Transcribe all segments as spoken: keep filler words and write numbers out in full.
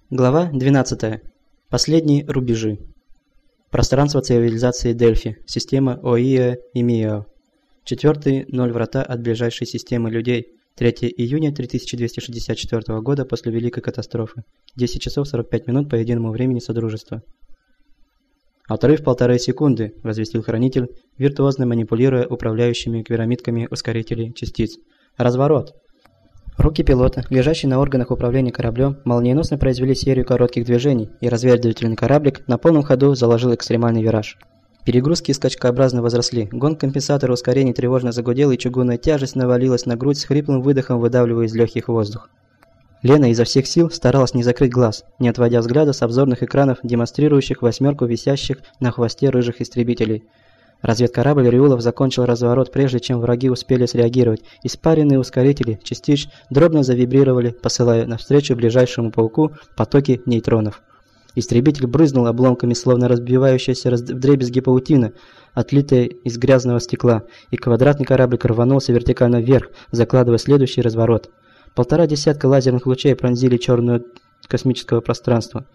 Глава двенадцатая. Последние рубежи. Пространство цивилизации Дельфи. Система Оио и Мио. Четвертый ноль врата от ближайшей системы людей. третьего июня три тысячи двести шестьдесят четвёртого года после Великой катастрофы. десять часов сорок пять минут по единому времени Содружества. «Отрыв полторы секунды», – возвестил Хранитель, виртуозно манипулируя управляющими пирамидками ускорителей частиц. «Разворот!» Руки пилота, лежащие на органах управления кораблем, молниеносно произвели серию коротких движений, и разведывательный кораблик на полном ходу заложил экстремальный вираж. Перегрузки скачкообразно возросли, гонг компенсатора ускорений тревожно загудел, и чугунная тяжесть навалилась на грудь с хриплым выдохом, выдавливая из легких воздух. Лена изо всех сил старалась не закрыть глаз, не отводя взгляда с обзорных экранов, демонстрирующих восьмерку висящих на хвосте рыжих истребителей. Разведкорабль Риулов закончил разворот, прежде чем враги успели среагировать. Испаренные ускорители частиц дробно завибрировали, посылая навстречу ближайшему пауку потоки нейтронов. Истребитель брызнул обломками, словно разбивающаяся вдребезги паутина, отлитая из грязного стекла, и квадратный кораблик рванулся вертикально вверх, закладывая следующий разворот. Полтора десятка лазерных лучей пронзили черную космического пространства,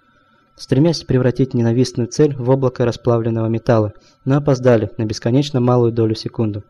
стремясь превратить ненавистную цель в облако расплавленного металла, но опоздали на бесконечно малую долю секунды.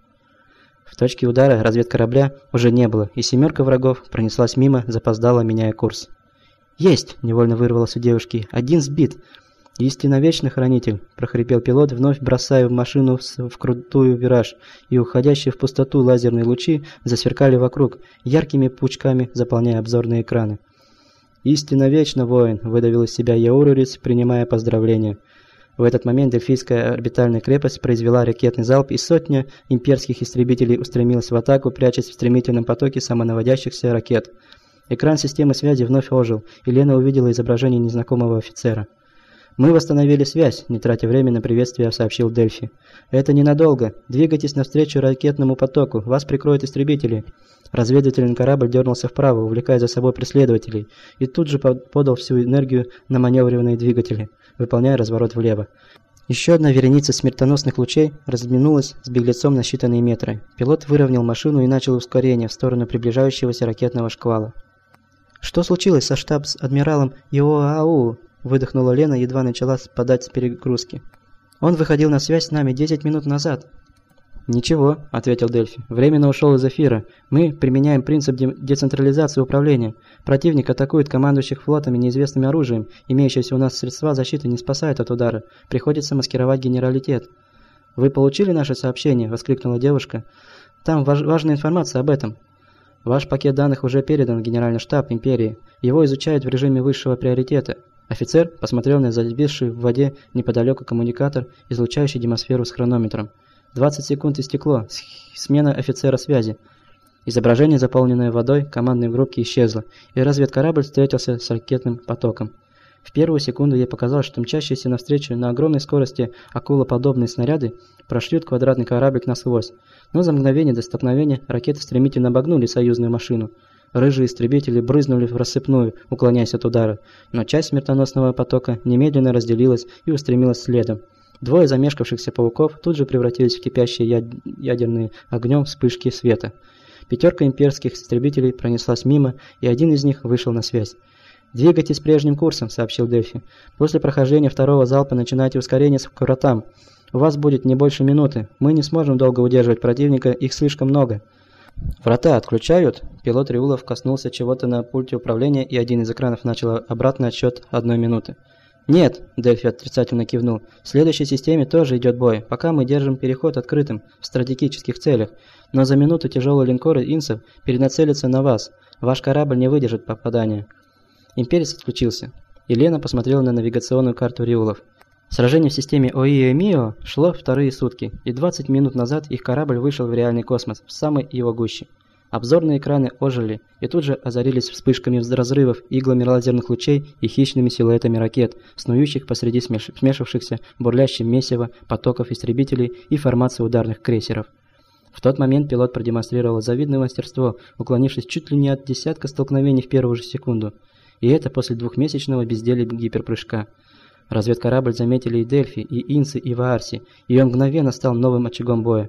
В точке удара разведкорабля уже не было, и семерка врагов пронеслась мимо, запоздала, меняя курс. «Есть!» – невольно вырвалось у девушки. «Один сбит!» «Истинно вечный хранитель!» – прохрипел пилот, вновь бросая в машину в крутую вираж, и уходящие в пустоту лазерные лучи засверкали вокруг, яркими пучками заполняя обзорные экраны. «Истинно вечно, воин!» – выдавил из себя Яурурец, принимая поздравления. В этот момент Дельфийская орбитальная крепость произвела ракетный залп, и сотня имперских истребителей устремилась в атаку, прячась в стремительном потоке самонаводящихся ракет. Экран системы связи вновь ожил, и Лена увидела изображение незнакомого офицера. «Мы восстановили связь», – не тратя время на приветствие, сообщил Дельфи. «Это ненадолго. Двигайтесь навстречу ракетному потоку. Вас прикроют истребители». Разведывательный корабль дернулся вправо, увлекая за собой преследователей, и тут же подал всю энергию на маневренные двигатели, выполняя разворот влево. Еще одна вереница смертоносных лучей разминулась с беглецом на считанные метры. Пилот выровнял машину и начал ускорение в сторону приближающегося ракетного шквала. «Что случилось со штабс-адмиралом Иоау?» – выдохнула Лена, едва начала спадать с перегрузки. «Он выходил на связь с нами десять минут назад». «Ничего», – ответил Дельфи. «Временно ушел из эфира. Мы применяем принцип де децентрализации управления. Противник атакует командующих флотами неизвестным оружием. Имеющиеся у нас средства защиты не спасают от удара. Приходится маскировать генералитет». «Вы получили наше сообщение?» – воскликнула девушка. «Там важ важная информация об этом». «Ваш пакет данных уже передан в Генеральный штаб Империи. Его изучают в режиме высшего приоритета». Офицер посмотрел на зависший в воде неподалеку коммуникатор, излучающий демосферу с хронометром. двадцать секунд истекло. Смена офицера связи. Изображение, заполненное водой, командной группки исчезло, и разведкорабль встретился с ракетным потоком. В первую секунду ей показалось, что мчащиеся навстречу на огромной скорости акулоподобные снаряды прошлют квадратный кораблик насквозь, но за мгновение до столкновения ракеты стремительно обогнули союзную машину. Рыжие истребители брызнули в рассыпную, уклоняясь от удара, но часть смертоносного потока немедленно разделилась и устремилась следом. Двое замешкавшихся пауков тут же превратились в кипящие яд... ядерные огнем вспышки света. Пятерка имперских истребителей пронеслась мимо, и один из них вышел на связь. «Двигайтесь прежним курсом», — сообщил Дельфи. «После прохождения второго залпа начинайте ускорение к вратам. У вас будет не больше минуты. Мы не сможем долго удерживать противника, их слишком много». «Врата отключают?» Пилот Риулов коснулся чего-то на пульте управления, и один из экранов начал обратный отсчет одной минуты. «Нет», – Дельфи отрицательно кивнул, – «в следующей системе тоже идет бой, пока мы держим переход открытым в стратегических целях, но за минуту тяжелые линкоры инсов перенацелятся на вас, ваш корабль не выдержит попадания». Имперец отключился, и Лена посмотрела на навигационную карту Риулов. Сражение в системе Оио и Мио шло вторые сутки, и двадцать минут назад их корабль вышел в реальный космос, в самой его гуще. Обзорные экраны ожили и тут же озарились вспышками разрывов, иглами лазерных лучей и хищными силуэтами ракет, снующих посреди смеш... смешавшихся бурлящим месиво потоков истребителей и формации ударных крейсеров. В тот момент пилот продемонстрировал завидное мастерство, уклонившись чуть ли не от десятка столкновений в первую же секунду. И это после двухмесячного безделия гиперпрыжка. Разведкорабль заметили и Дельфи, и Инсы, и Ваарси, и он мгновенно стал новым очагом боя.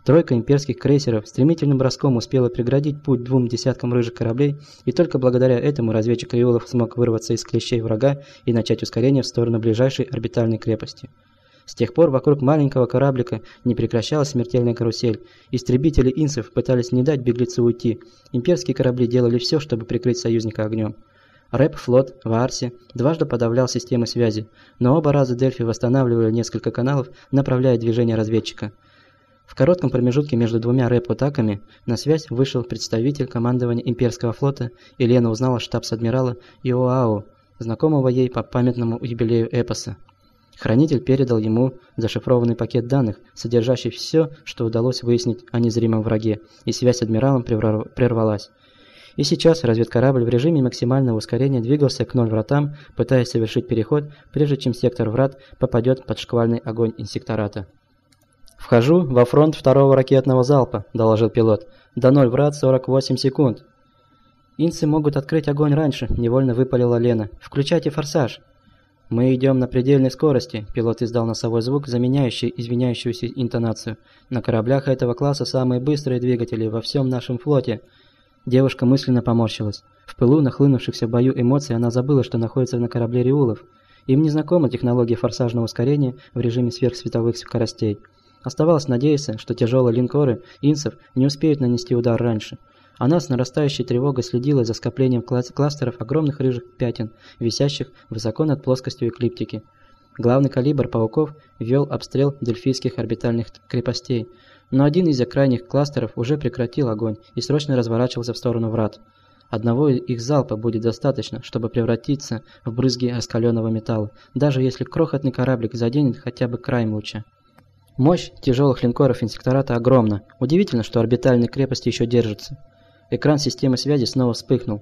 Тройка имперских крейсеров стремительным броском успела преградить путь двум десяткам рыжих кораблей, и только благодаря этому разведчик Риулов смог вырваться из клещей врага и начать ускорение в сторону ближайшей орбитальной крепости. С тех пор вокруг маленького кораблика не прекращалась смертельная карусель. Истребители инсов пытались не дать беглецу уйти. Имперские корабли делали все, чтобы прикрыть союзника огнем. Рэп-флот в Арсе дважды подавлял системы связи, но оба раза Дельфи восстанавливали несколько каналов, направляя движение разведчика. В коротком промежутке между двумя рэп-атаками на связь вышел представитель командования имперского флота, и Лена узнала штабс-адмирала Иоао, знакомого ей по памятному юбилею эпоса. Хранитель передал ему зашифрованный пакет данных, содержащий все, что удалось выяснить о незримом враге, и связь с адмиралом прервалась. И сейчас разведкорабль в режиме максимального ускорения двигался к ноль вратам, пытаясь совершить переход, прежде чем сектор врат попадет под шквальный огонь инсектората. «Вхожу во фронт второго ракетного залпа», – доложил пилот. «До ноль врат сорок восемь секунд». «Инсы могут открыть огонь раньше», – невольно выпалила Лена. «Включайте форсаж». «Мы идем на предельной скорости», – пилот издал носовой звук, заменяющий извиняющуюся интонацию. «На кораблях этого класса самые быстрые двигатели во всем нашем флоте». Девушка мысленно поморщилась. В пылу нахлынувшихся в бою эмоций она забыла, что находится на корабле Риулов. Им не знакома технология форсажного ускорения в режиме сверхсветовых скоростей. Оставалось надеяться, что тяжелые линкоры инсов не успеют нанести удар раньше. Она с нарастающей тревогой следила за скоплением клас кластеров огромных рыжих пятен, висящих высоко над плоскостью эклиптики. Главный калибр пауков вел обстрел дельфийских орбитальных крепостей, но один из крайних кластеров уже прекратил огонь и срочно разворачивался в сторону врат. Одного их залпа будет достаточно, чтобы превратиться в брызги раскаленного металла, даже если крохотный кораблик заденет хотя бы краем луча. Мощь тяжелых линкоров инсектората огромна. Удивительно, что орбитальные крепости еще держатся. Экран системы связи снова вспыхнул.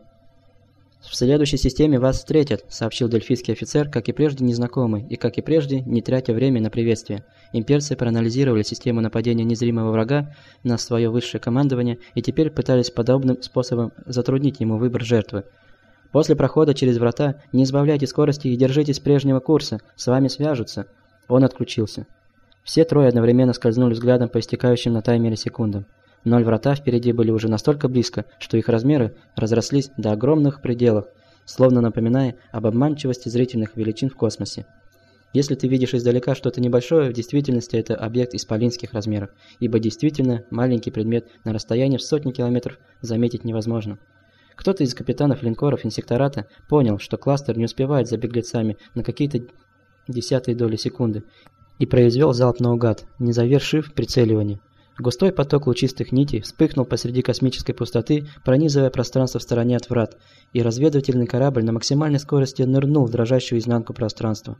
«В следующей системе вас встретят», — сообщил дельфийский офицер, как и прежде незнакомый, и, как и прежде, не тратя время на приветствие. Имперцы проанализировали систему нападения незримого врага на свое высшее командование и теперь пытались подобным способом затруднить ему выбор жертвы. «После прохода через врата не сбавляйте скорости и держитесь прежнего курса, с вами свяжутся». Он отключился. Все трое одновременно скользнули взглядом по истекающим на таймере секундам. Ноль врата впереди были уже настолько близко, что их размеры разрослись до огромных пределов, словно напоминая об обманчивости зрительных величин в космосе. Если ты видишь издалека что-то небольшое, в действительности это объект исполинских размеров, ибо действительно маленький предмет на расстоянии в сотни километров заметить невозможно. Кто-то из капитанов линкоров инсектората понял, что кластер не успевает за беглецами на какие-то десятые доли секунды, и произвел залп наугад, не завершив прицеливание. Густой поток лучистых нитей вспыхнул посреди космической пустоты, пронизывая пространство в стороне от врат, и разведывательный корабль на максимальной скорости нырнул в дрожащую изнанку пространства.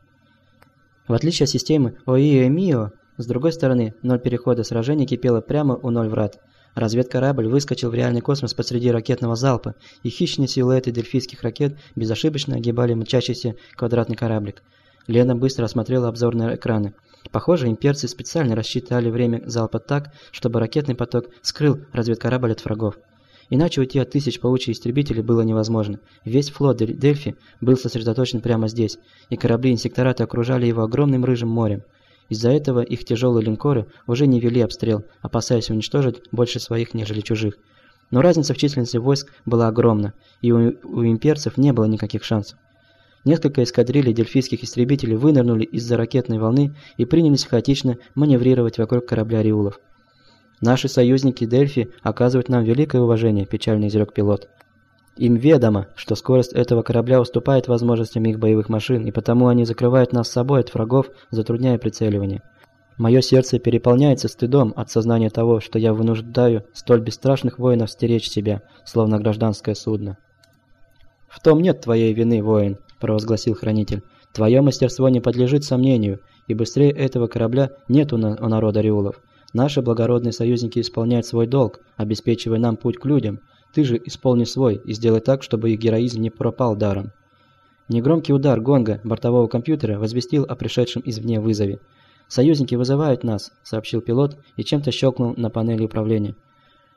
В отличие от системы Оиэ-Мио, с другой стороны, ноль перехода сражения кипело прямо у ноль врат. Разведкорабль выскочил в реальный космос посреди ракетного залпа, и хищные силуэты дельфийских ракет безошибочно огибали мчащийся квадратный кораблик. Лена быстро осмотрела обзорные экраны. Похоже, имперцы специально рассчитали время залпа так, чтобы ракетный поток скрыл разведкорабль от врагов. Иначе уйти от тысяч паучьих истребителей было невозможно. Весь флот Дельфи был сосредоточен прямо здесь, и корабли инсектората окружали его огромным рыжим морем. Из-за этого их тяжелые линкоры уже не вели обстрел, опасаясь уничтожить больше своих, нежели чужих. Но разница в численности войск была огромна, и у, у имперцев не было никаких шансов. Несколько эскадрилей дельфийских истребителей вынырнули из-за ракетной волны и принялись хаотично маневрировать вокруг корабля Риулов. «Наши союзники Дельфи оказывают нам великое уважение», – печально изрек пилот. «Им ведомо, что скорость этого корабля уступает возможностям их боевых машин, и потому они закрывают нас собой от врагов, затрудняя прицеливание. Мое сердце переполняется стыдом от сознания того, что я вынуждаю столь бесстрашных воинов стеречь себя, словно гражданское судно». «В том нет твоей вины, воин», – провозгласил хранитель. «Твое мастерство не подлежит сомнению, и быстрее этого корабля нет у, на у народа Риулов. Наши благородные союзники исполняют свой долг, обеспечивая нам путь к людям. Ты же исполни свой и сделай так, чтобы их героизм не пропал даром». Негромкий удар гонга бортового компьютера возвестил о пришедшем извне вызове. «Союзники вызывают нас», – сообщил пилот и чем-то щелкнул на панели управления.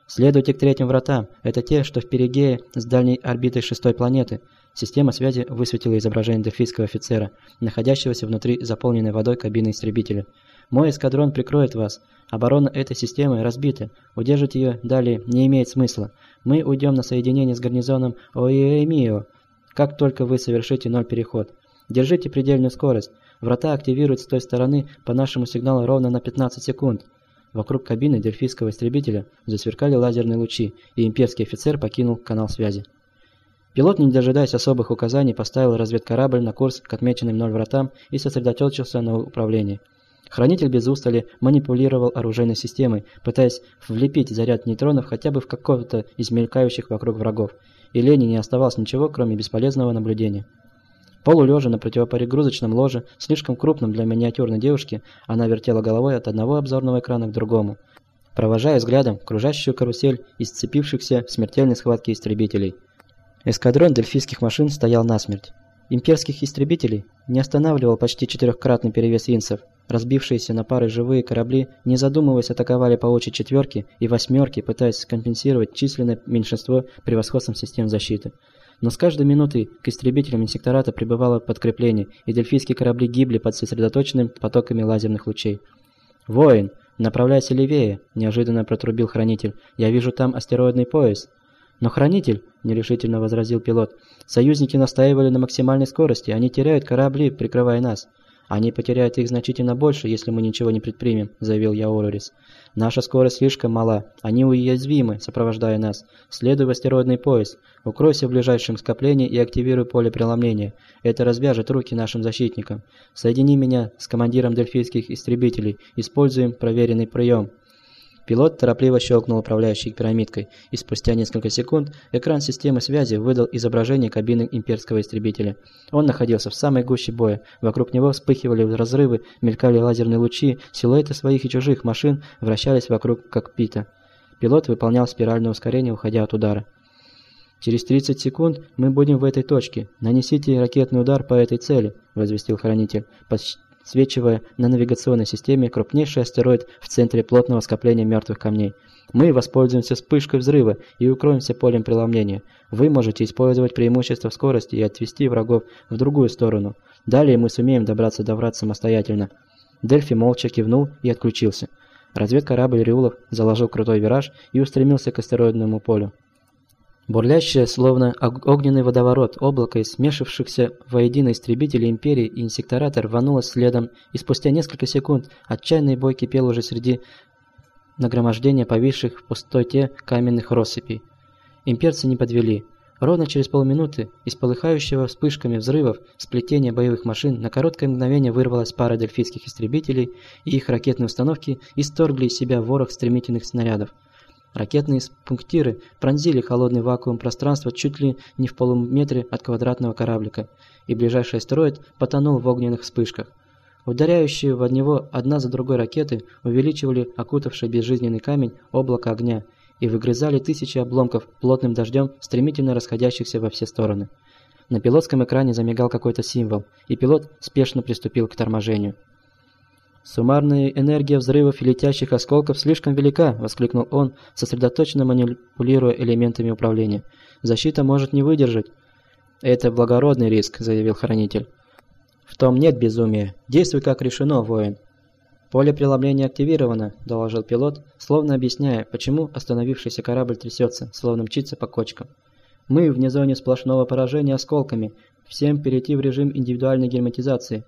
Следуйте к третьим вратам. Это те, что в перигее с дальней орбитой шестой планеты. Система связи высветила изображение дельфийского офицера, находящегося внутри заполненной водой кабины истребителя. Мой эскадрон прикроет вас. Оборона этой системы разбита. Удержать ее далее не имеет смысла. Мы уйдем на соединение с гарнизоном Оиэмио, как только вы совершите ноль переход. Держите предельную скорость. Врата активируют с той стороны по нашему сигналу ровно на пятнадцать секунд. Вокруг кабины дельфийского истребителя засверкали лазерные лучи, и имперский офицер покинул канал связи. Пилот, не дожидаясь особых указаний, поставил разведкорабль на курс к отмеченным ноль вратам и сосредоточился на управлении. Хранитель без устали манипулировал оружейной системой, пытаясь влепить заряд нейтронов хотя бы в какого-то из мелькающих вокруг врагов, и Лене не оставалось ничего, кроме бесполезного наблюдения. Полулежа на противоперегрузочном ложе, слишком крупном для миниатюрной девушки, она вертела головой от одного обзорного экрана к другому, провожая взглядом кружащую карусель из сцепившихся в смертельной схватке истребителей. Эскадрон дельфийских машин стоял насмерть. Имперских истребителей не останавливал почти четырехкратный перевес инсов. Разбившиеся на пары живые корабли, не задумываясь, атаковали по очереди четверки и восьмерки, пытаясь скомпенсировать численное меньшинство превосходством систем защиты. Но с каждой минутой к истребителям инсектората прибывало подкрепление, и дельфийские корабли гибли под сосредоточенными потоками лазерных лучей. «Воин, направляйся левее!» – неожиданно протрубил хранитель. «Я вижу там астероидный пояс». «Но хранитель!» – нерешительно возразил пилот. «Союзники настаивали на максимальной скорости, они теряют корабли, прикрывая нас». «Они потеряют их значительно больше, если мы ничего не предпримем», – заявил Яорорис. «Наша скорость слишком мала. Они уязвимы, сопровождая нас. Следуй в астероидный пояс. Укройся в ближайшем скоплении и активируй поле преломления. Это развяжет руки нашим защитникам. Соедини меня с командиром дельфийских истребителей. Используем проверенный прием». Пилот торопливо щелкнул управляющей пирамидкой, и спустя несколько секунд экран системы связи выдал изображение кабины имперского истребителя. Он находился в самой гуще боя. Вокруг него вспыхивали разрывы, мелькали лазерные лучи, силуэты своих и чужих машин вращались вокруг кокпита. Пилот выполнял спиральное ускорение, уходя от удара. «Через тридцать секунд мы будем в этой точке. Нанесите ракетный удар по этой цели», – возвестил хранитель, подсвечивая на навигационной системе крупнейший астероид в центре плотного скопления мертвых камней. «Мы воспользуемся вспышкой взрыва и укроемся полем преломления. Вы можете использовать преимущество в скорости и отвести врагов в другую сторону. Далее мы сумеем добраться до врат самостоятельно». Дельфи молча кивнул и отключился. Разведкорабль Риулов заложил крутой вираж и устремился к астероидному полю. Бурлящее, словно огненный водоворот, облако из смешавшихся воедино истребителей Империи и инсектората рванулось следом, и спустя несколько секунд отчаянный бой кипел уже среди нагромождения повисших в пустоте каменных россыпей. Имперцы не подвели. Ровно через полминуты из полыхающего вспышками взрывов сплетения боевых машин на короткое мгновение вырвалась пара дельфийских истребителей, и их ракетные установки исторгли из себя ворох стремительных снарядов. Ракетные пунктиры пронзили холодный вакуум пространства чуть ли не в полуметре от квадратного кораблика, и ближайший астероид потонул в огненных вспышках. Ударяющие в него одна за другой ракеты увеличивали окутавший безжизненный камень облако огня и выгрызали тысячи обломков плотным дождем, стремительно расходящихся во все стороны. На пилотском экране замигал какой-то символ, и пилот спешно приступил к торможению. «Суммарная энергия взрывов и летящих осколков слишком велика!» – воскликнул он, сосредоточенно манипулируя элементами управления. «Защита может не выдержать». «Это благородный риск», – заявил хранитель. «В том нет безумия. Действуй как решено, воин». «Поле преломления активировано», – доложил пилот, словно объясняя, почему остановившийся корабль трясется, словно мчится по кочкам. «Мы вне зоны сплошного поражения осколками. Всем перейти в режим индивидуальной герметизации».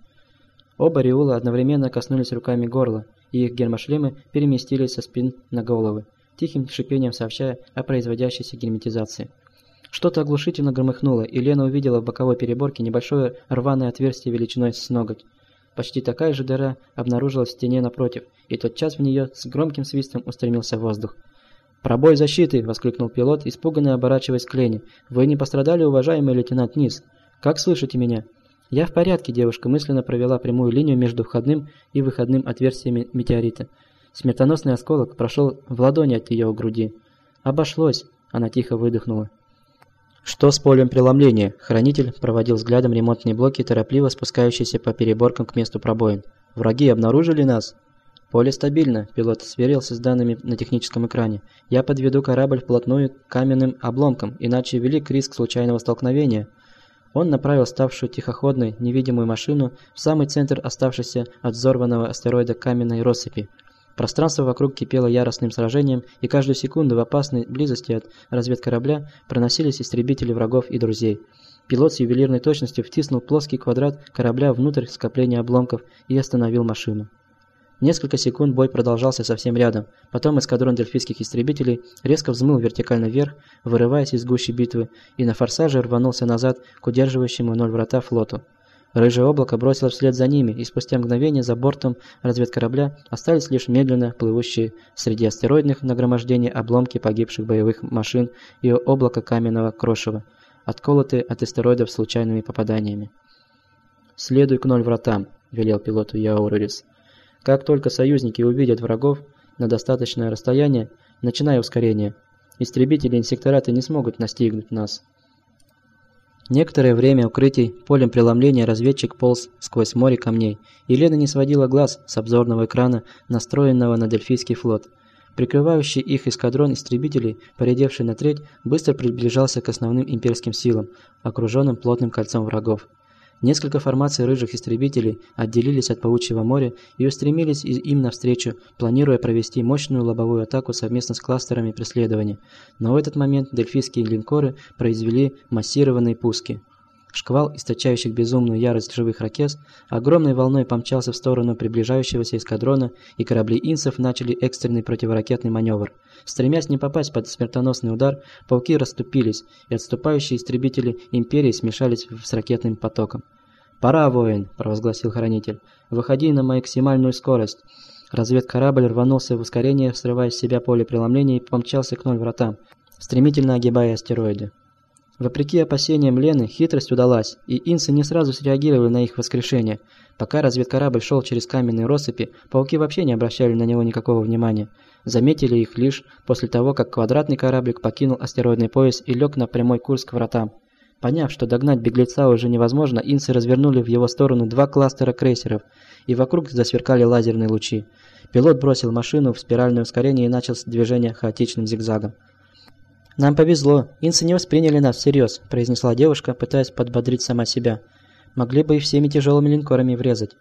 Оба Риула одновременно коснулись руками горла, и их гермошлемы переместились со спин на головы, тихим шипением сообщая о производящейся герметизации. Что-то оглушительно громыхнуло, и Лена увидела в боковой переборке небольшое рваное отверстие величиной с ноготь. Почти такая же дыра обнаружилась в стене напротив, и тотчас в нее с громким свистом устремился воздух. «Пробой защиты!» – воскликнул пилот, испуганно оборачиваясь к Лене. «Вы не пострадали, уважаемый лейтенант Низ? Как слышите меня?» «Я в порядке», – девушка мысленно провела прямую линию между входным и выходным отверстиями метеорита. Смертоносный осколок прошел в ладони от ее груди. «Обошлось», – она тихо выдохнула. «Что с полем преломления?» – хранитель проводил взглядом ремонтные блоки, торопливо спускающиеся по переборкам к месту пробоин. «Враги обнаружили нас?» «Поле стабильно», – пилот сверился с данными на техническом экране. «Я подведу корабль вплотную к каменным обломкам, иначе велик риск случайного столкновения». Он направил ставшую тихоходной невидимую машину в самый центр оставшейся от взорванного астероида каменной россыпи. Пространство вокруг кипело яростным сражением, и каждую секунду в опасной близости от разведкорабля проносились истребители врагов и друзей. Пилот с ювелирной точностью втиснул плоский квадрат корабля внутрь скопления обломков и остановил машину. Несколько секунд бой продолжался совсем рядом, потом эскадрон дельфийских истребителей резко взмыл вертикально вверх, вырываясь из гущи битвы, и на форсаже рванулся назад к удерживающему ноль врата флоту. Рыжее облако бросилось вслед за ними, и спустя мгновение за бортом разведкорабля остались лишь медленно плывущие среди астероидных нагромождений обломки погибших боевых машин и облако каменного крошева, отколотые от астероидов случайными попаданиями. «Следуй к ноль вратам», – велел пилоту Яурис. «Как только союзники увидят врагов на достаточное расстояние, начинай ускорение. Истребители и инсектораты не смогут настигнуть нас». Некоторое время укрытий полем преломления разведчик полз сквозь море камней, и Лена не сводила глаз с обзорного экрана, настроенного на Дельфийский флот. Прикрывающий их эскадрон истребителей, поредевший на треть, быстро приближался к основным имперским силам, окруженным плотным кольцом врагов. Несколько формаций рыжих истребителей отделились от паучьего моря и устремились им навстречу, планируя провести мощную лобовую атаку совместно с кластерами преследования. Но в этот момент дельфийские линкоры произвели массированные пуски. Шквал, источающих безумную ярость живых ракет, огромной волной помчался в сторону приближающегося эскадрона, и корабли инсов начали экстренный противоракетный маневр. Стремясь не попасть под смертоносный удар, пауки расступились, и отступающие истребители Империи смешались с ракетным потоком. «Пора, воин!» – провозгласил Хранитель. «Выходи на максимальную скорость!» Разведкорабль рванулся в ускорение, срывая с себя поле преломления, и помчался к ноль вратам, стремительно огибая астероиды. Вопреки опасениям Лены, хитрость удалась, и инсы не сразу среагировали на их воскрешение. Пока разведкорабль шел через каменные россыпи, пауки вообще не обращали на него никакого внимания. Заметили их лишь после того, как квадратный кораблик покинул астероидный пояс и лег на прямой курс к вратам. Поняв, что догнать беглеца уже невозможно, инсы развернули в его сторону два кластера крейсеров, и вокруг засверкали лазерные лучи. Пилот бросил машину в спиральное ускорение и начал движение хаотичным зигзагом. «Нам повезло, инсы не восприняли нас всерьез», – произнесла девушка, пытаясь подбодрить сама себя. «Могли бы и всеми тяжелыми линкорами врезать».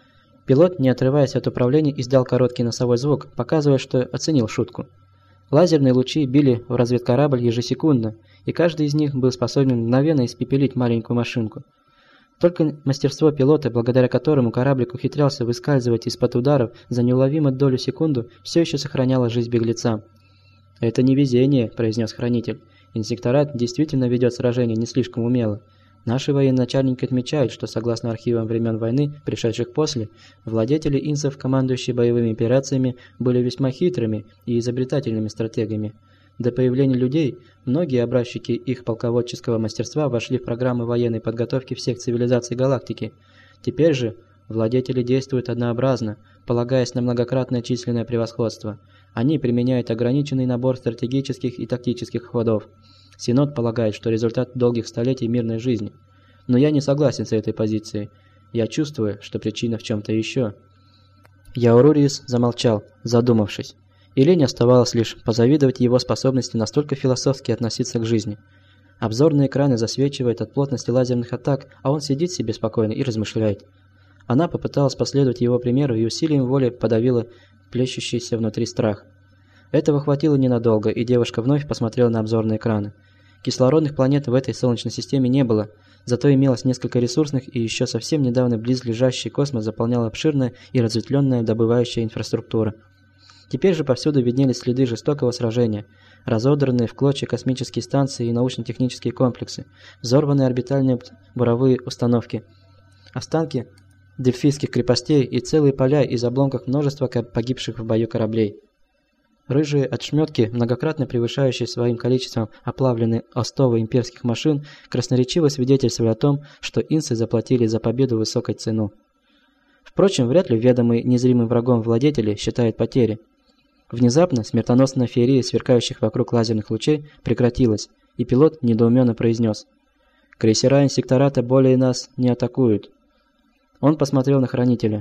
Пилот, не отрываясь от управления, издал короткий носовой звук, показывая, что оценил шутку. Лазерные лучи били в разведкорабль ежесекундно, и каждый из них был способен мгновенно испепелить маленькую машинку. Только мастерство пилота, благодаря которому кораблик ухитрялся выскальзывать из-под ударов за неуловимую долю секунду, все еще сохраняло жизнь беглеца. «Это не везение», – произнес Хранитель. «Инсекторат действительно ведет сражение не слишком умело. Наши военачальники отмечают, что, согласно архивам времен войны, пришедших после, владетели инсов, командующие боевыми операциями, были весьма хитрыми и изобретательными стратегами. До появления людей многие образчики их полководческого мастерства вошли в программы военной подготовки всех цивилизаций галактики. Теперь же владетели действуют однообразно, полагаясь на многократное численное превосходство. Они применяют ограниченный набор стратегических и тактических ходов. Синод полагает, что результат долгих столетий мирной жизни. Но я не согласен с этой позицией. Я чувствую, что причина в чем-то еще». Яурурис замолчал, задумавшись. И Лене оставалось лишь позавидовать его способности настолько философски относиться к жизни. Обзорные экраны засвечивают от плотности лазерных атак, а он сидит себе спокойно и размышляет. Она попыталась последовать его примеру и усилием воли подавила плещущийся внутри страх. Этого хватило ненадолго, и девушка вновь посмотрела на обзорные экраны. Кислородных планет в этой Солнечной системе не было, зато имелось несколько ресурсных, и еще совсем недавно близлежащий космос заполняла обширная и разветвленная добывающая инфраструктура. Теперь же повсюду виднелись следы жестокого сражения, разодранные в клочья космические станции и научно-технические комплексы, взорванные орбитальные буровые установки, останки дельфийских крепостей и целые поля из обломков множества погибших в бою кораблей. Рыжие отшметки, многократно превышающие своим количеством оплавленные остовы имперских машин, красноречиво свидетельствовали о том, что инсы заплатили за победу высокой цену. Впрочем, вряд ли ведомый незримым врагом владетели считают потери. Внезапно смертоносная феерия сверкающих вокруг лазерных лучей прекратилась, и пилот недоуменно произнес: «Крейсера инсектората более нас не атакуют». Он посмотрел на Хранителя.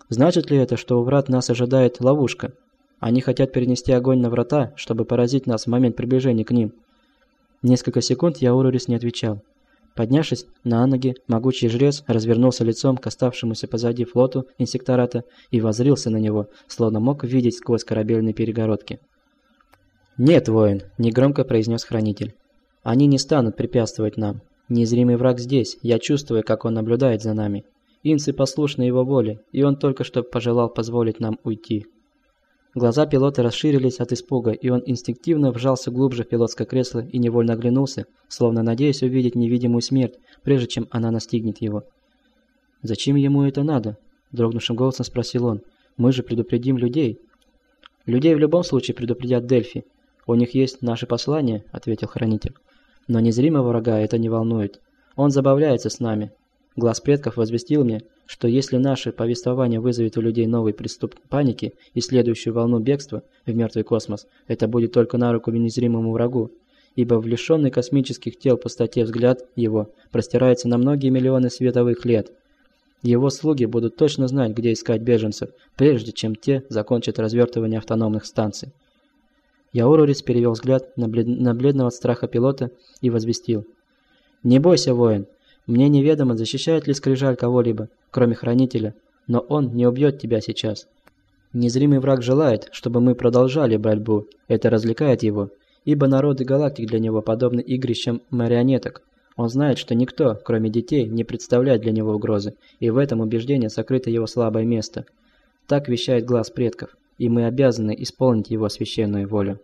Значит ли это, что у врат нас ожидает ловушка? Они хотят перенести огонь на врата, чтобы поразить нас в момент приближения к ним. Несколько секунд Яурурис не отвечал. Поднявшись на ноги, могучий жрец развернулся лицом к оставшемуся позади флоту инсектората и воззрился на него, словно мог видеть сквозь корабельные перегородки. «Нет, воин», – негромко произнес хранитель. «Они не станут препятствовать нам. Незримый враг здесь, я чувствую, как он наблюдает за нами. Инцы послушны его воле, и он только что пожелал позволить нам уйти». Глаза пилота расширились от испуга, и он инстинктивно вжался глубже в пилотское кресло и невольно оглянулся, словно надеясь увидеть невидимую смерть, прежде чем она настигнет его. «Зачем ему это надо?» – дрогнувшим голосом спросил он. «Мы же предупредим людей». «Людей в любом случае предупредят Дельфи. У них есть наше послание», – ответил хранитель. «Но незримого врага это не волнует. Он забавляется с нами. Глаз предков возвестил мне, что если наше повествование вызовет у людей новый приступ паники и следующую волну бегства в мертвый космос, это будет только на руку незримому врагу, ибо в лишенный космических тел пустоте взгляд его простирается на многие миллионы световых лет. Его слуги будут точно знать, где искать беженцев, прежде чем те закончат развертывание автономных станций». Яурурис перевел взгляд на, блед... на бледного от страха пилота и возвестил. «Не бойся, воин. Мне неведомо, защищает ли скрижаль кого-либо, кроме хранителя, но он не убьет тебя сейчас. Незримый враг желает, чтобы мы продолжали борьбу, это развлекает его, ибо народы галактик для него подобны игрищам марионеток. Он знает, что никто, кроме детей, не представляет для него угрозы, и в этом убеждении сокрыто его слабое место. Так вещает глаз предков, и мы обязаны исполнить его священную волю».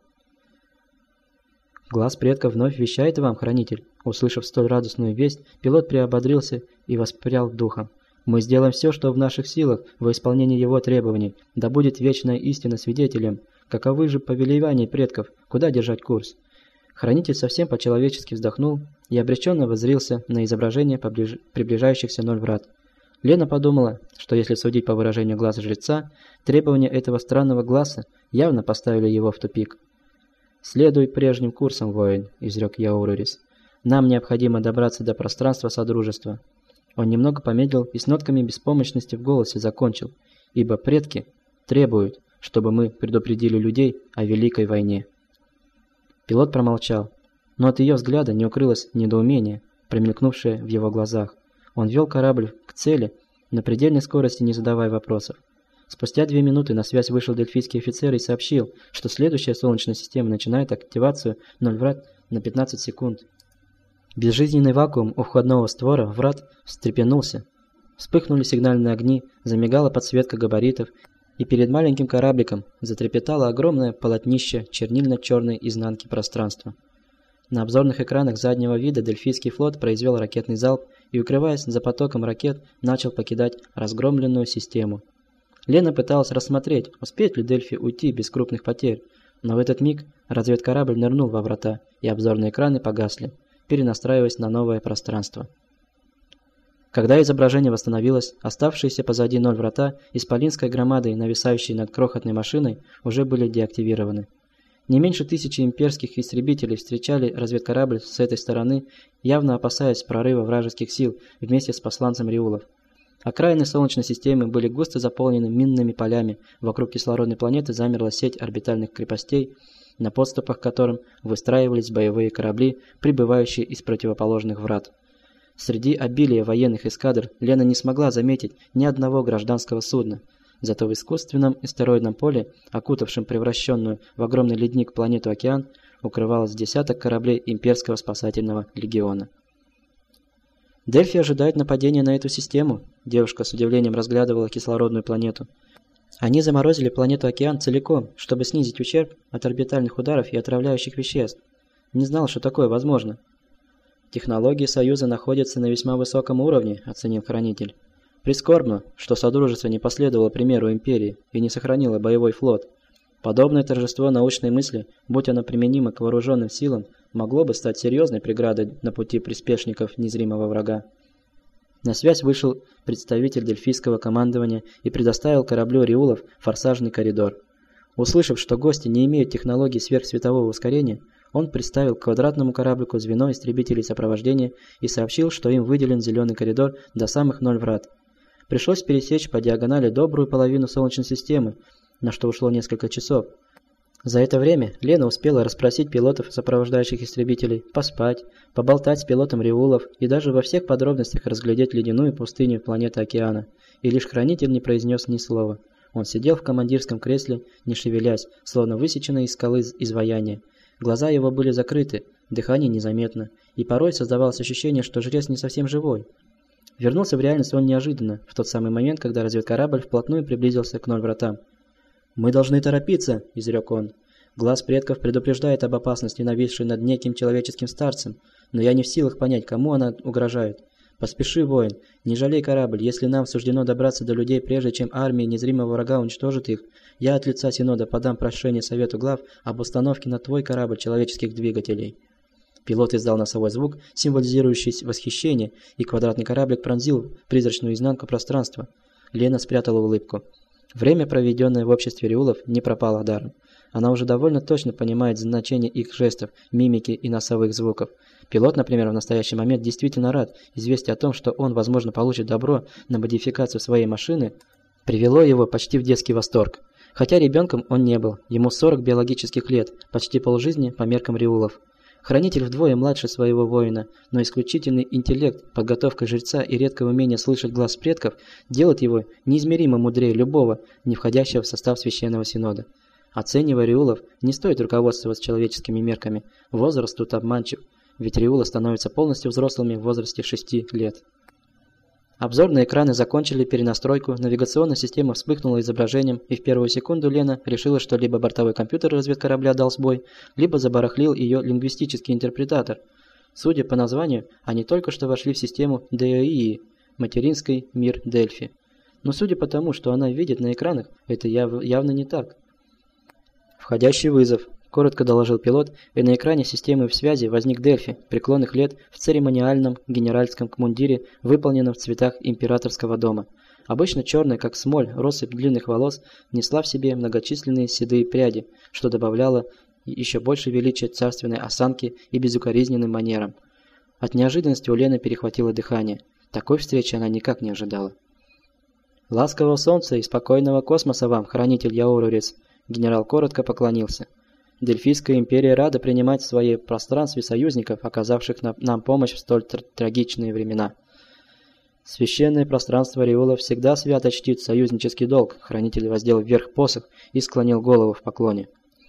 «Глаз предков вновь вещает вам, хранитель». Услышав столь радостную весть, пилот приободрился и воспрял духом. «Мы сделаем все, что в наших силах во исполнении его требований, да будет вечная истина свидетелем. Каковы же повелевания предков, куда держать курс?» Хранитель совсем по-человечески вздохнул и обреченно воззрился на изображение поближ... приближающихся ноль врат. Лена подумала, что если судить по выражению глаза жреца, требования этого странного глаза явно поставили его в тупик. «Следуй прежним курсом, воин», – изрек Яурурис. «Нам необходимо добраться до пространства Содружества». Он немного помедлил и с нотками беспомощности в голосе закончил, ибо предки требуют, чтобы мы предупредили людей о Великой войне. Пилот промолчал, но от ее взгляда не укрылось недоумение, промелькнувшее в его глазах. Он вел корабль к цели на предельной скорости, не задавая вопросов. Спустя две минуты на связь вышел дельфийский офицер и сообщил, что следующая Солнечная система начинает активацию ноль врат на пятнадцать секунд. Безжизненный вакуум у входного створа врат встрепенулся. Вспыхнули сигнальные огни, замигала подсветка габаритов, и перед маленьким корабликом затрепетало огромное полотнище чернильно-черной изнанки пространства. На обзорных экранах заднего вида дельфийский флот произвел ракетный залп и, укрываясь за потоком ракет, начал покидать разгромленную систему. Лена пыталась рассмотреть, успеет ли Дельфи уйти без крупных потерь, но в этот миг разведкорабль нырнул во врата, и обзорные экраны погасли, перенастраиваясь на новое пространство. Когда изображение восстановилось, оставшиеся позади ноль врата, исполинской громадой, нависающей над крохотной машиной, уже были деактивированы. Не меньше тысячи имперских истребителей встречали разведкорабль с этой стороны, явно опасаясь прорыва вражеских сил вместе с посланцем Риулов. Окраины Солнечной системы были густо заполнены минными полями, вокруг кислородной планеты замерла сеть орбитальных крепостей, на подступах к которым выстраивались боевые корабли, прибывающие из противоположных врат. Среди обилия военных эскадр Лена не смогла заметить ни одного гражданского судна, зато в искусственном астероидном поле, окутавшем превращенную в огромный ледник планету океан, укрывалось десяток кораблей имперского спасательного легиона. «Дельфи ожидает нападения на эту систему», – девушка с удивлением разглядывала кислородную планету. «Они заморозили планету-океан целиком, чтобы снизить ущерб от орбитальных ударов и отравляющих веществ. Не знал, что такое возможно». «Технологии Союза находятся на весьма высоком уровне», – оценил хранитель. «Прискорбно, что Содружество не последовало примеру Империи и не сохранило боевой флот. Подобное торжество научной мысли, будь оно применимо к вооруженным силам, могло бы стать серьезной преградой на пути приспешников незримого врага». На связь вышел представитель дельфийского командования и предоставил кораблю Риулов форсажный коридор. Услышав, что гости не имеют технологий сверхсветового ускорения, он приставил к квадратному кораблику звено истребителей сопровождения и сообщил, что им выделен зеленый коридор до самых ноль врат. Пришлось пересечь по диагонали добрую половину Солнечной системы, на что ушло несколько часов. За это время Лена успела расспросить пилотов сопровождающих истребителей, поспать, поболтать с пилотом Риулов и даже во всех подробностях разглядеть ледяную пустыню планеты океана. И лишь хранитель не произнес ни слова. Он сидел в командирском кресле, не шевелясь, словно высеченный из скалы изваяние. Глаза его были закрыты, дыхание незаметно, и порой создавалось ощущение, что жрец не совсем живой. Вернулся в реальность он неожиданно, в тот самый момент, когда разведкорабль вплотную приблизился к ноль вратам. «Мы должны торопиться», – изрек он. «Глаз предков предупреждает об опасности, нависшей над неким человеческим старцем, но я не в силах понять, кому она угрожает. Поспеши, воин, не жалей корабль, если нам суждено добраться до людей, прежде чем армия незримого врага уничтожит их, я от лица Синода подам прошение Совету глав об установке на твой корабль человеческих двигателей». Пилот издал носовой звук, символизирующий восхищение, и квадратный кораблик пронзил призрачную изнанку пространства. Лена спрятала улыбку. Время, проведенное в обществе Риулов, не пропало даром. Она уже довольно точно понимает значение их жестов, мимики и носовых звуков. Пилот, например, в настоящий момент действительно рад. Известие о том, что он, возможно, получит добро на модификацию своей машины, привело его почти в детский восторг. Хотя ребенком он не был, ему сорок биологических лет, почти полжизни по меркам Риулов. Хранитель вдвое младше своего воина, но исключительный интеллект, подготовка жреца и редкое умение слышать глаз предков делают его неизмеримо мудрее любого, не входящего в состав Священного Синода. Оценивая Риулов, не стоит руководствоваться человеческими мерками. Возраст тут обманчив, ведь Риулы становятся полностью взрослыми в возрасте шести лет. Обзорные экраны закончили перенастройку, навигационная система вспыхнула изображением, и в первую секунду Лена решила, что либо бортовой компьютер разведкорабля дал сбой, либо забарахлил ее лингвистический интерпретатор. Судя по названию, они только что вошли в систему ДОИ, материнский мир Дельфи. Но судя по тому, что она видит на экранах, это яв явно не так. «Входящий вызов», – коротко доложил пилот, и на экране системы в связи возник Дельфи, преклонных лет, в церемониальном генеральском мундире, выполненном в цветах императорского дома. Обычно черная, как смоль, россыпь длинных волос несла в себе многочисленные седые пряди, что добавляло еще больше величия царственной осанки и безукоризненным манерам. От неожиданности у Лены перехватило дыхание. Такой встречи она никак не ожидала. «Ласкового солнца и спокойного космоса вам, хранитель Яурурец!» Генерал коротко поклонился. Дельфийская империя рада принимать в своей пространстве союзников, оказавших нам помощь в столь тр трагичные времена. Священное пространство Риула всегда свято чтит союзнический долг. Хранитель воздел вверх посох и склонил голову в поклоне.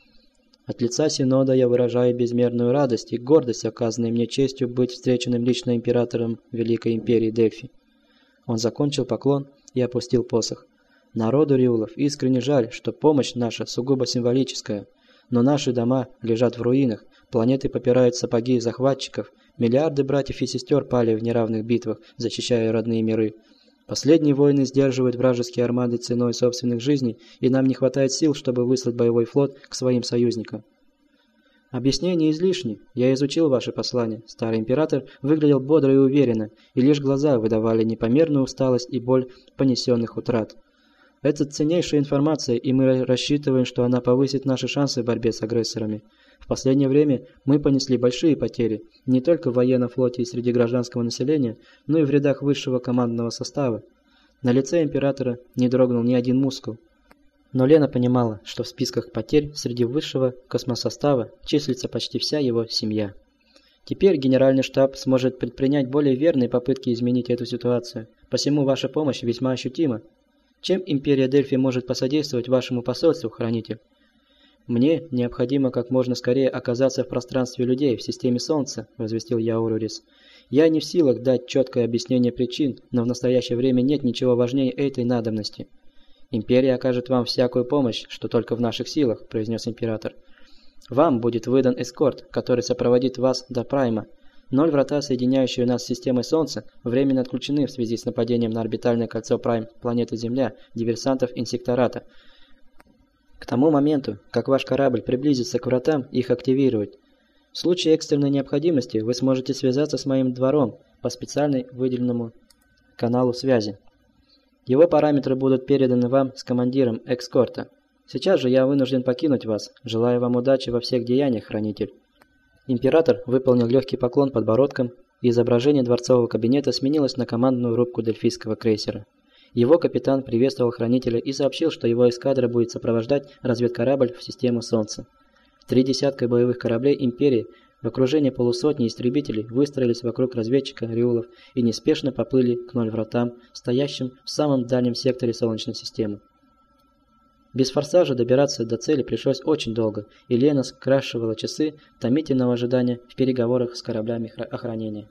От лица Синода я выражаю безмерную радость и гордость, оказанной мне честью быть встреченным лично императором Великой империи Дельфи. Он закончил поклон и опустил посох. Народу Риулов искренне жаль, что помощь наша сугубо символическая, но наши дома лежат в руинах, планеты попирают сапоги захватчиков, миллиарды братьев и сестер пали в неравных битвах, защищая родные миры. Последние войны сдерживают вражеские армады ценой собственных жизней, и нам не хватает сил, чтобы выслать боевой флот к своим союзникам. Объяснения излишни. Я изучил ваше послание. Старый император выглядел бодро и уверенно, и лишь глаза выдавали непомерную усталость и боль понесенных утрат. Это ценнейшая информация, и мы рассчитываем, что она повысит наши шансы в борьбе с агрессорами. В последнее время мы понесли большие потери, не только в военном флоте и среди гражданского населения, но и в рядах высшего командного состава. На лице императора не дрогнул ни один мускул. Но Лена понимала, что в списках потерь среди высшего космосостава числится почти вся его семья. Теперь Генеральный штаб сможет предпринять более верные попытки изменить эту ситуацию, посему ваша помощь весьма ощутима. Чем империя Дельфи может посодействовать вашему посольству, хранитель? Мне необходимо как можно скорее оказаться в пространстве людей, в системе Солнца, возвестил Яурурис. Я не в силах дать четкое объяснение причин, но в настоящее время нет ничего важнее этой надобности. Империя окажет вам всякую помощь, что только в наших силах, произнес император. Вам будет выдан эскорт, который сопроводит вас до Прайма. Ноль врата, соединяющие нас с системой Солнца, временно отключены в связи с нападением на орбитальное кольцо Прайм планеты Земля диверсантов инсектората. К тому моменту, как ваш корабль приблизится к вратам, их активируют. В случае экстренной необходимости вы сможете связаться с моим двором по специально выделенному каналу связи. Его параметры будут переданы вам с командиром эскорта. Сейчас же я вынужден покинуть вас. Желаю вам удачи во всех деяниях, хранитель. Император выполнил легкий поклон подбородком, и изображение дворцового кабинета сменилось на командную рубку дельфийского крейсера. Его капитан приветствовал хранителя и сообщил, что его эскадра будет сопровождать разведкорабль в систему Солнца. Три десятка боевых кораблей Империи в окружении полусотни истребителей выстроились вокруг разведчика Риулов и неспешно поплыли к ноль вратам, стоящим в самом дальнем секторе Солнечной системы. Без форсажа добираться до цели пришлось очень долго, и Лена скрашивала часы томительного ожидания в переговорах с кораблями охранения.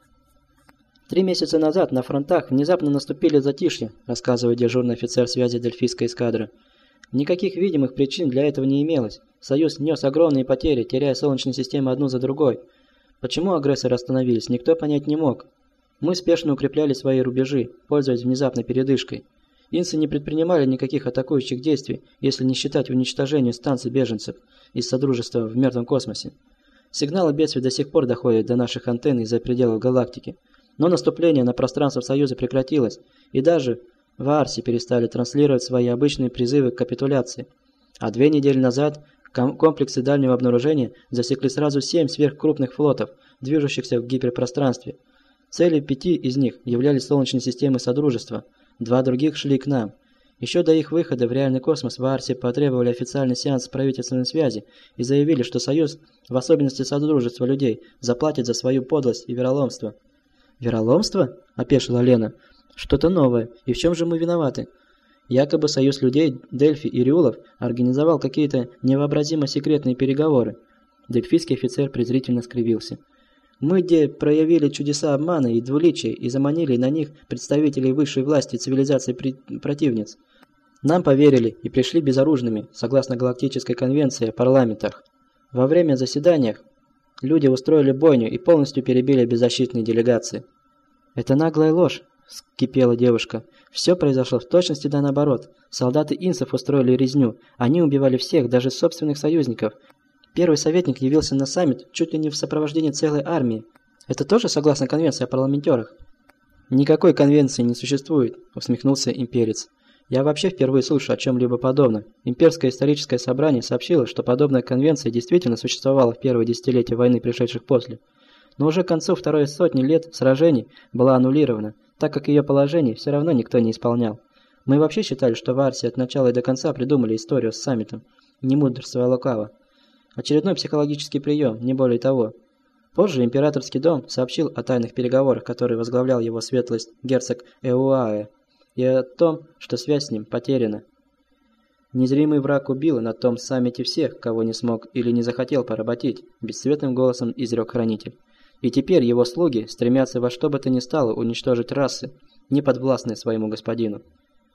Три месяца назад на фронтах внезапно наступили затишье, рассказывает дежурный офицер связи Дельфийской эскадры. Никаких видимых причин для этого не имелось. Союз нес огромные потери, теряя Солнечную систему одну за другой. Почему агрессоры остановились, никто понять не мог. Мы спешно укрепляли свои рубежи, пользуясь внезапной передышкой. Инсы не предпринимали никаких атакующих действий, если не считать уничтожения станций беженцев из Содружества в мертвом космосе. Сигналы бедствий до сих пор доходят до наших антенн из-за пределов галактики. Но наступление на пространство Союза прекратилось, и даже в Арсе перестали транслировать свои обычные призывы к капитуляции. А две недели назад комплексы дальнего обнаружения засекли сразу семь сверхкрупных флотов, движущихся в гиперпространстве. Целью пяти из них являлись Солнечные системы Содружества, два других шли к нам. Еще до их выхода в реальный космос в Арсе потребовали официальный сеанс правительственной связи и заявили, что Союз, в особенности Содружество людей, заплатит за свою подлость и вероломство. «Вероломство?» – опешила Лена. «Что-то новое. И в чем же мы виноваты?» Якобы Союз людей, Дельфи и Риулов организовал какие-то невообразимо секретные переговоры. Дельфийский офицер презрительно скривился. «Мы где проявили чудеса обмана и двуличия и заманили на них представителей высшей власти цивилизации противниц. Нам поверили и пришли безоружными, согласно Галактической конвенции о парламентах. Во время заседаний люди устроили бойню и полностью перебили беззащитные делегации». «Это наглая ложь», – вскипела девушка. «Все произошло в точности да наоборот. Солдаты инсов устроили резню. Они убивали всех, даже собственных союзников. Первый советник явился на саммит чуть ли не в сопровождении целой армии. Это тоже согласно конвенции о парламентерах?» «Никакой конвенции не существует», – усмехнулся имперец. «Я вообще впервые слышу о чем-либо подобном. Имперское историческое собрание сообщило, что подобная конвенция действительно существовала в первое десятилетие войны, пришедших после. Но уже к концу второй сотни лет сражений была аннулирована, так как ее положение все равно никто не исполнял. Мы вообще считали, что в Арсе от начала и до конца придумали историю с саммитом. Не мудрствуя лукаво. Очередной психологический прием, не более того. Позже императорский дом сообщил о тайных переговорах, которые возглавлял его светлость герцог Эуаэ, и о том, что связь с ним потеряна. Незримый враг убил на том саммите всех, кого не смог или не захотел поработить, бесцветным голосом изрек хранитель. И теперь его слуги стремятся во что бы то ни стало уничтожить расы, не подвластные своему господину.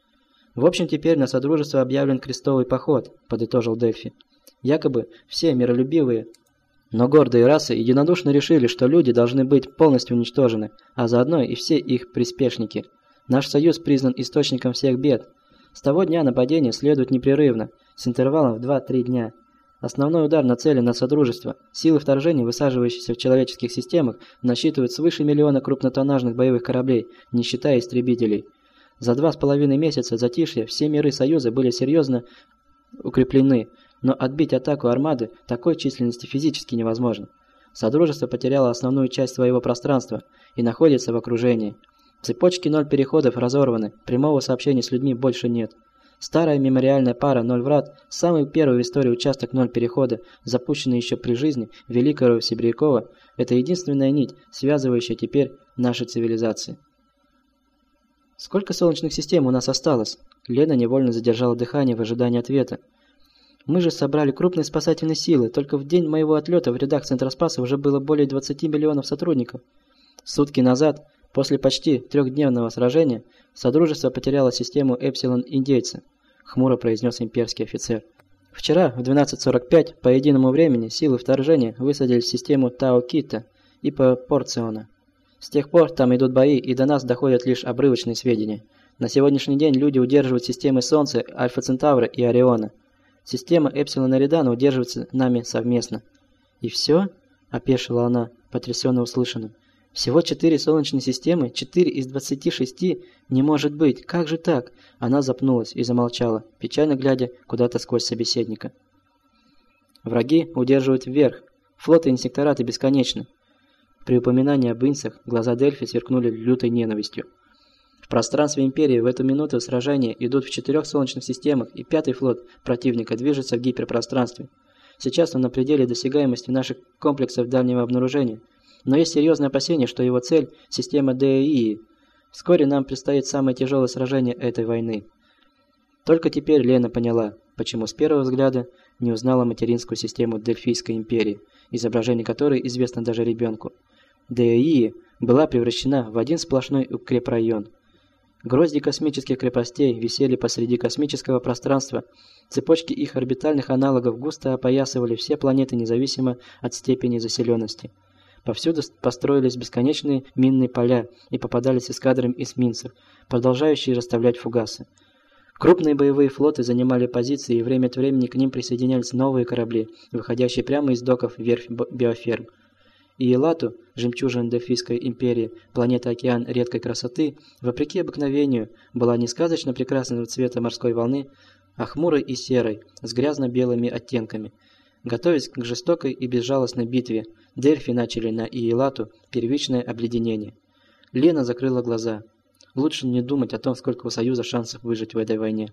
В общем, теперь на Содружество объявлен крестовый поход, подытожил Дельфи. Якобы все миролюбивые, но гордые расы единодушно решили, что люди должны быть полностью уничтожены, а заодно и все их приспешники. Наш союз признан источником всех бед. С того дня нападения следует непрерывно, с интервалом в два-три дня. Основной удар нацелен на Содружество. Силы вторжения, высаживающиеся в человеческих системах, насчитывают свыше миллиона крупнотоннажных боевых кораблей, не считая истребителей. За два с половиной месяца затишья все миры Союза были серьезно укреплены, но отбить атаку армады такой численности физически невозможно. Содружество потеряло основную часть своего пространства и находится в окружении. Цепочки ноль переходов разорваны, прямого сообщения с людьми больше нет. Старая мемориальная пара «Ноль врат», самый первый в истории участок «Ноль перехода», запущенный еще при жизни великого Сибирякова, это единственная нить, связывающая теперь наши цивилизации. «Сколько солнечных систем у нас осталось?» Лена невольно задержала дыхание в ожидании ответа. «Мы же собрали крупные спасательные силы, только в день моего отлета в рядах Центроспаса уже было более двадцати миллионов сотрудников. Сутки назад, после почти трехдневного сражения, Содружество потеряло систему Эпсилон-Индейца», — хмуро произнес имперский офицер. «Вчера в двенадцать сорок пять по единому времени силы вторжения высадили систему Тау-Кита и по Порциона. С тех пор там идут бои, и до нас доходят лишь обрывочные сведения. На сегодняшний день люди удерживают системы Солнца, Альфа-Центавра и Ориона. Система Эпсилон-Эридана удерживается нами совместно». «И все?» – опешила она, потрясенно услышанным. «Всего четыре солнечные системы, четыре из двадцати шести? Не может быть! Как же так?» Она запнулась и замолчала, печально глядя куда-то сквозь собеседника. «Враги удерживают вверх. Флоты и инсектораты бесконечны». При упоминании об инсах глаза Дельфи сверкнули лютой ненавистью. В пространстве Империи в эту минуту сражения идут в четырех солнечных системах, и пятый флот противника движется в гиперпространстве. Сейчас он на пределе досягаемости наших комплексов дальнего обнаружения, но есть серьезное опасение, что его цель – система ДЭИ. Вскоре нам предстоит самое тяжелое сражение этой войны. Только теперь Лена поняла, почему с первого взгляда не узнала материнскую систему Дельфийской империи, изображение которой известно даже ребенку. ДЭИ была превращена в один сплошной укрепрайон. Грозди космических крепостей висели посреди космического пространства, цепочки их орбитальных аналогов густо опоясывали все планеты независимо от степени заселенности. Повсюду построились бесконечные минные поля и попадались эскадры эсминцев, продолжающие расставлять фугасы. Крупные боевые флоты занимали позиции, и время от времени к ним присоединялись новые корабли, выходящие прямо из доков верфь биоферм. И Элату, жемчужина Дельфийской империи, планета-океан редкой красоты, вопреки обыкновению, была не сказочно прекрасного цвета морской волны, а хмурой и серой, с грязно-белыми оттенками. Готовясь к жестокой и безжалостной битве, Дельфи начали на Иелату первичное обледенение. Лена закрыла глаза. Лучше не думать о том, сколько у Союза шансов выжить в этой войне.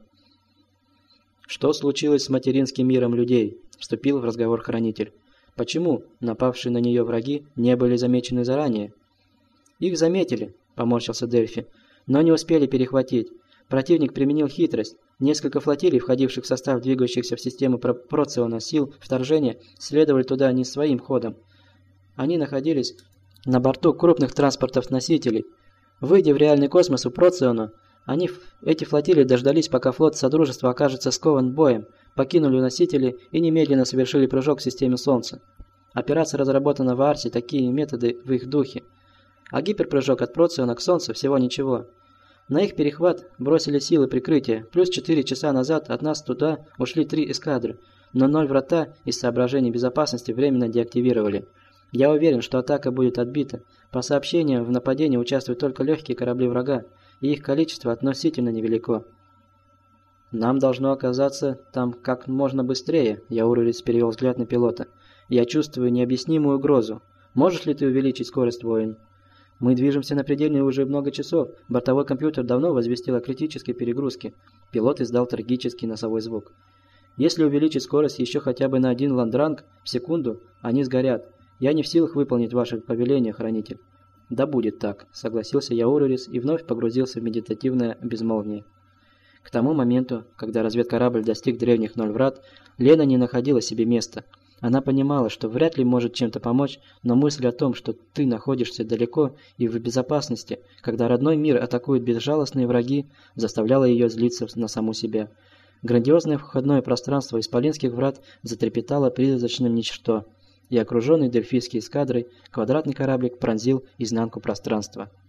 «Что случилось с материнским миром людей?» – вступил в разговор Хранитель. «Почему напавшие на нее враги не были замечены заранее?» «Их заметили», – поморщился Дельфи, – «но не успели перехватить. Противник применил хитрость. Несколько флотилий, входивших в состав двигающихся в систему Проциона сил вторжения, следовали туда не своим ходом. Они находились на борту крупных транспортов-носителей. Выйдя в реальный космос у Проциона, они, эти флотилии дождались, пока флот Содружества окажется скован боем, покинули носители и немедленно совершили прыжок к системе Солнца. Операция разработана в Арсе, такие методы в их духе. А гиперпрыжок от Проциона к Солнцу всего ничего. На их перехват бросили силы прикрытия, плюс четыре часа назад от нас туда ушли три эскадры, но ноль врата из соображений безопасности временно деактивировали. Я уверен, что атака будет отбита. По сообщениям, в нападении участвуют только легкие корабли врага, и их количество относительно невелико. «Нам должно оказаться там как можно быстрее», – Яурулис перевел взгляд на пилота. «Я чувствую необъяснимую угрозу. Можешь ли ты увеличить скорость, воин?» «Мы движемся на пределе уже много часов. Бортовой компьютер давно возвестил о критической перегрузке». Пилот издал трагический носовой звук. «Если увеличить скорость еще хотя бы на один ландранг в секунду, они сгорят. Я не в силах выполнить ваше повеление, Хранитель». «Да будет так», – согласился Яурулис и вновь погрузился в медитативное безмолвие. К тому моменту, когда разведкорабль достиг древних ноль врат, Лена не находила себе места. Она понимала, что вряд ли может чем-то помочь, но мысль о том, что ты находишься далеко и в безопасности, когда родной мир атакуют безжалостные враги, заставляла ее злиться на саму себя. Грандиозное входное пространство исполинских врат затрепетало призрачным ничто, и окруженный дельфийской эскадрой квадратный кораблик пронзил изнанку пространства.